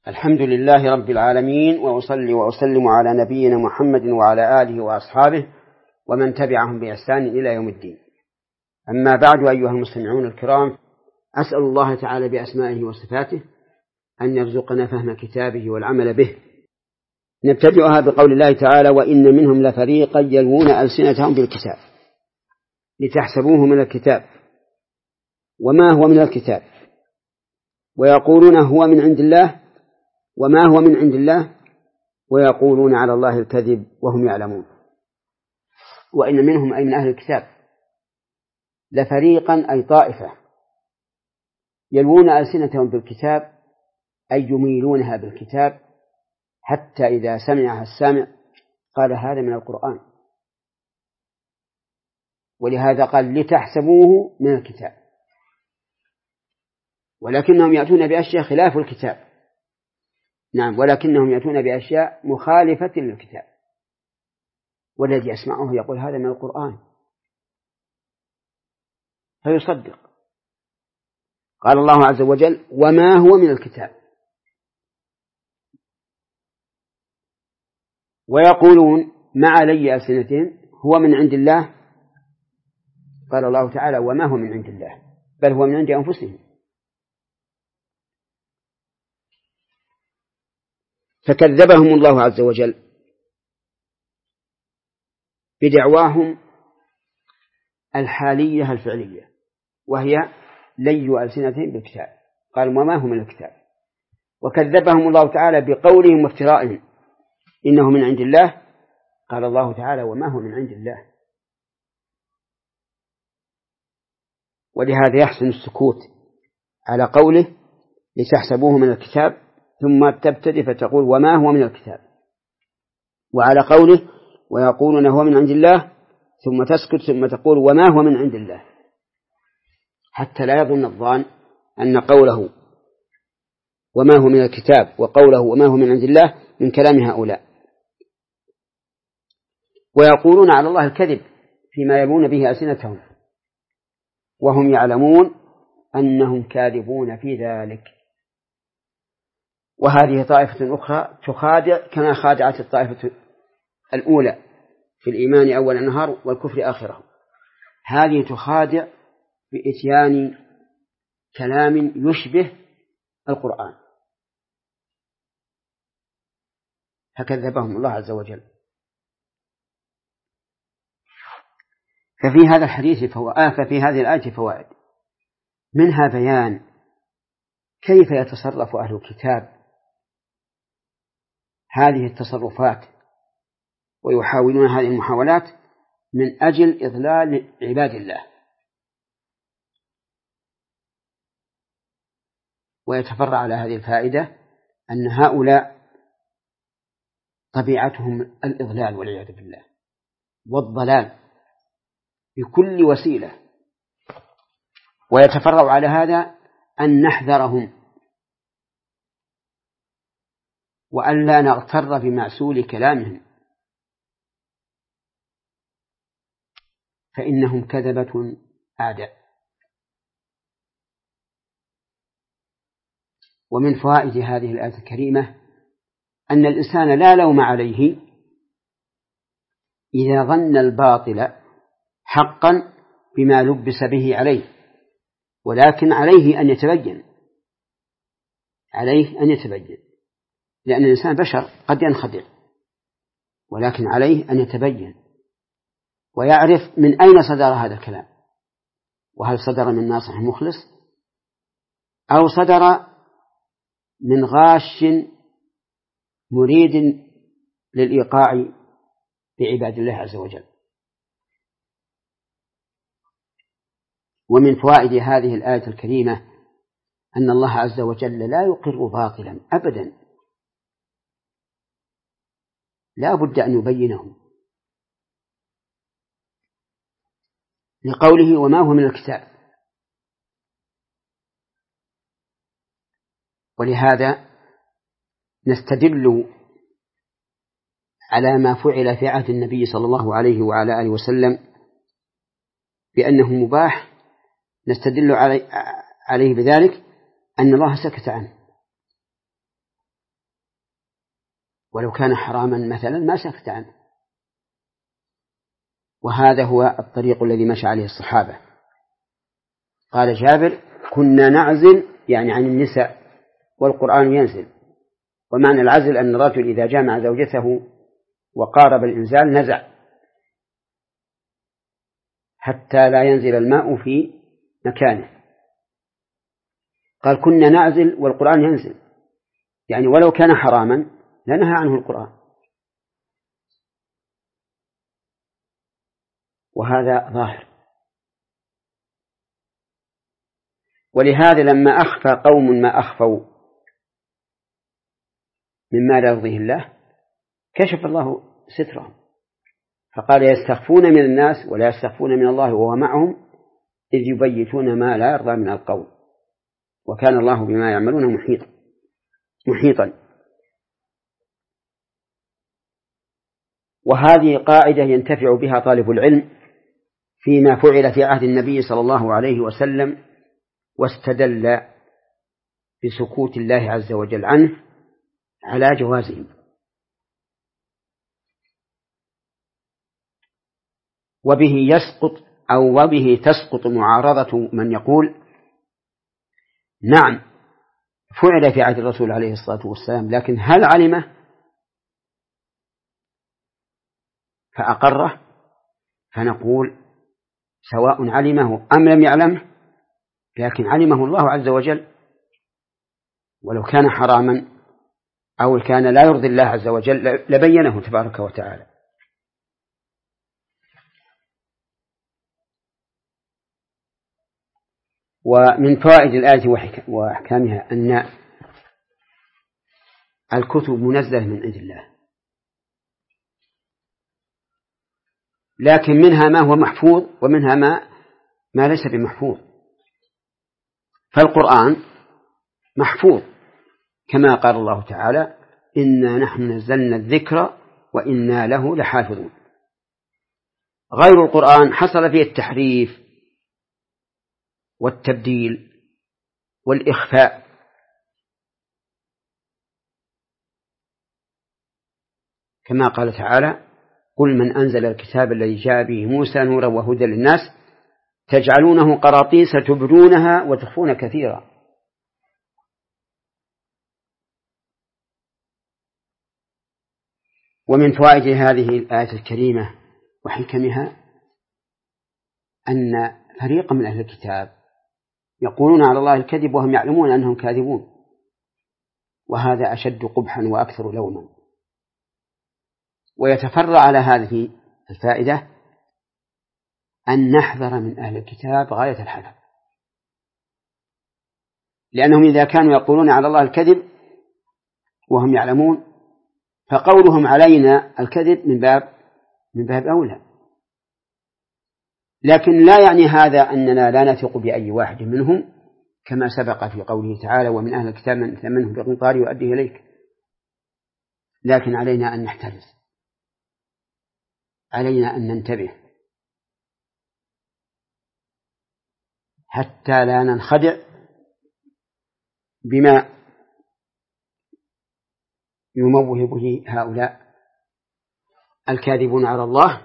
الحمد لله رب العالمين، وأصلي وأسلم على نبينا محمد وعلى آله وأصحابه ومن تبعهم بإحسان إلى يوم الدين. أما بعد، أيها المستمعون الكرام، أسأل الله تعالى بأسمائه وصفاته أن يرزقنا فهم كتابه والعمل به. نبتدئها بقول الله تعالى: وإن منهم لفريقا يلوون ألسنتهم بالكتاب لتحسبوه من الكتاب وما هو من الكتاب ويقولون هو من عند الله وما هو من عند الله ويقولون على الله الكذب وهم يعلمون. وإن منهم أي من أهل الكتاب لفريقا أي طائفة يلوون ألسنتهم بالكتاب أي يميلونها بالكتاب، حتى إذا سمعها السامع قال هذا من القرآن، ولهذا قال لتحسبوه من الكتاب، ولكنهم يأتون بأشياء خلاف الكتاب. نعم، ولكنهم يأتون بأشياء مخالفة للكتاب، والذي يسمعه يقول هذا من القرآن فيصدق. قال الله عز وجل: وما هو من الكتاب. ويقولون مع لي ألسنتهم هو من عند الله. قال الله تعالى: وما هو من عند الله، بل هو من عند أنفسهم. فكذبهم الله عز وجل بدعواهم الحالية الفعلية، وهي لي ألسنتهم بالكتاب. قال: وما هو من الكتاب. وكذبهم الله تعالى بقولهم وافترائهم إنه من عند الله. قال الله تعالى: وما هو من عند الله. ولهذا يحسن السكوت على قوله لتحسبوه من الكتاب، ثم تبتدئ فتقول وما هو من الكتاب، وعلى قوله ويقولون هو من عند الله ثم تسكت ثم تقول وما هو من عند الله، حتى لا يظن الظان أن قوله وما هو من الكتاب وقوله وما هو من عند الله من كلام هؤلاء. ويقولون على الله الكذب فيما يلوون به ألسنتهم وهم يعلمون أنهم كاذبون في ذلك. وهذه طائفة أخرى تخادع كما خادعت الطائفة الأولى في الإيمان أول النهار والكفر آخره. هذه تخادع بإتيان كلام يشبه القرآن، فكذبهم الله عز وجل. ففي هذا الحديث ففي هذه الآية فوائد، منها بيان كيف يتصرف أهل الكتاب هذه التصرفات ويحاولون هذه المحاولات من أجل إضلال عباد الله. ويتفرع على هذه الفائدة أن هؤلاء طبيعتهم الإضلال والعياذ بالله والضلال بكل وسيلة. ويتفرع على هذا أن نحذرهم وأن لا نغتر بمعسول كلامهم، فإنهم كذبة أعداء. ومن فوائد هذه الآية الكريمة أن الإنسان لا لوم عليه إذا ظن الباطل حقا بما لبس به عليه، ولكن عليه أن يتبين، لأن الإنسان بشر قد ينخدع، ولكن عليه أن يتبين ويعرف من أين صدر هذا الكلام، وهل صدر من ناصح مخلص أو صدر من غاش مريد للإيقاع بعباد الله عز وجل. ومن فوائد هذه الآية الكريمة أن الله عز وجل لا يقر باطلا أبدا، لا بد أن يبينه، لقوله وما هو من الكتاب. ولهذا نستدل على ما فعل في عهد النبي صلى الله عليه وعلى آله وسلم بأنه مباح، نستدل عليه بذلك أن الله سكت عنه، ولو كان حراما مثلا ما سكت عنه. وهذا هو الطريق الذي مشى عليه الصحابة. قال جابر: كنا نعزل يعني عن النساء والقرآن ينزل. ومعنى العزل أن الرجل إذا جامع زوجته وقارب الإنزال نزع حتى لا ينزل الماء في مكانه. قال: كنا نعزل والقرآن ينزل، يعني ولو كان حراما لنهى عنه القرآن. وهذا ظاهر. ولهذا لما أخفى قوم ما أخفوا مما لا يرضيه الله كشف الله سترهم، فقال: يستخفون من الناس ولا يستخفون من الله وهو معهم إذ يبيتون ما لا يرضى من القول وكان الله بما يعملون محيطا. وهذه قاعدة ينتفع بها طالب العلم فيما فعل في عهد النبي صلى الله عليه وسلم، واستدل بسكوت الله عز وجل عنه على جوازه. وبه يسقط أو وبه تسقط معارضة من يقول: نعم فعل في عهد الرسول عليه الصلاة والسلام، لكن هل علمه فأقره؟ فنقول: سواء علمه أم لم يعلمه، لكن علمه الله عز وجل، ولو كان حراما أو كان لا يرضي الله عز وجل لبينه تبارك وتعالى. ومن فوائد الآية وأحكامها أن الكتب منزلة من عند الله، لكن منها ما هو محفوظ ومنها ما ليس بمحفوظ. فالقرآن محفوظ كما قال الله تعالى: إنا نحن نزلنا الذكر وإنا له لحافظون. غير القرآن حصل فيه التحريف والتبديل والإخفاء، كما قال تعالى: قل من أنزل الكتاب الذي جاء به موسى نورا وهدى للناس تجعلونه قراطيس تبدونها وتخفون كثيرا. ومن فوائد هذه الآية الكريمة وحكمها أن فريقا من أهل الكتاب يقولون على الله الكذب وهم يعلمون أنهم كاذبون، وهذا أشد قبحا وأكثر لوما. ويتفرع على هذه الفائدة أن نحذر من أهل الكتاب غاية الحذر، لأنهم إذا كانوا يقولون على الله الكذب وهم يعلمون فقولهم علينا الكذب من باب أولى. لكن لا يعني هذا أننا لا نثق بأي واحد منهم، كما سبق في قوله تعالى: ومن أهل الكتاب من ثمنه بقنطار يؤديه إليك. لكن علينا أن نحترز، علينا أن ننتبه حتى لا ننخدع بما يموه به هؤلاء الكاذبون على الله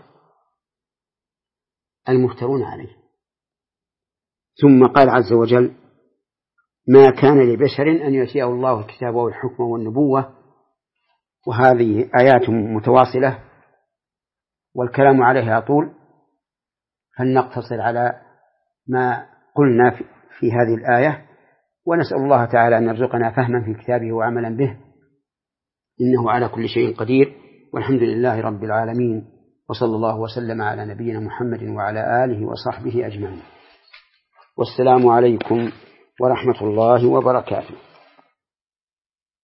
المفترون عليه. ثم قال عز وجل: ما كان لبشر أن يؤتيه الله الكتاب والحكم والنبوة. وهذه آيات متواصلة والكلام عليها طول، فلنقتصر على ما قلنا في هذه الآية، ونسأل الله تعالى أن يرزقنا فهما في كتابه وعملا به، إنه على كل شيء قدير. والحمد لله رب العالمين، وصلى الله وسلم على نبينا محمد وعلى آله وصحبه أجمعين. والسلام عليكم ورحمة الله وبركاته.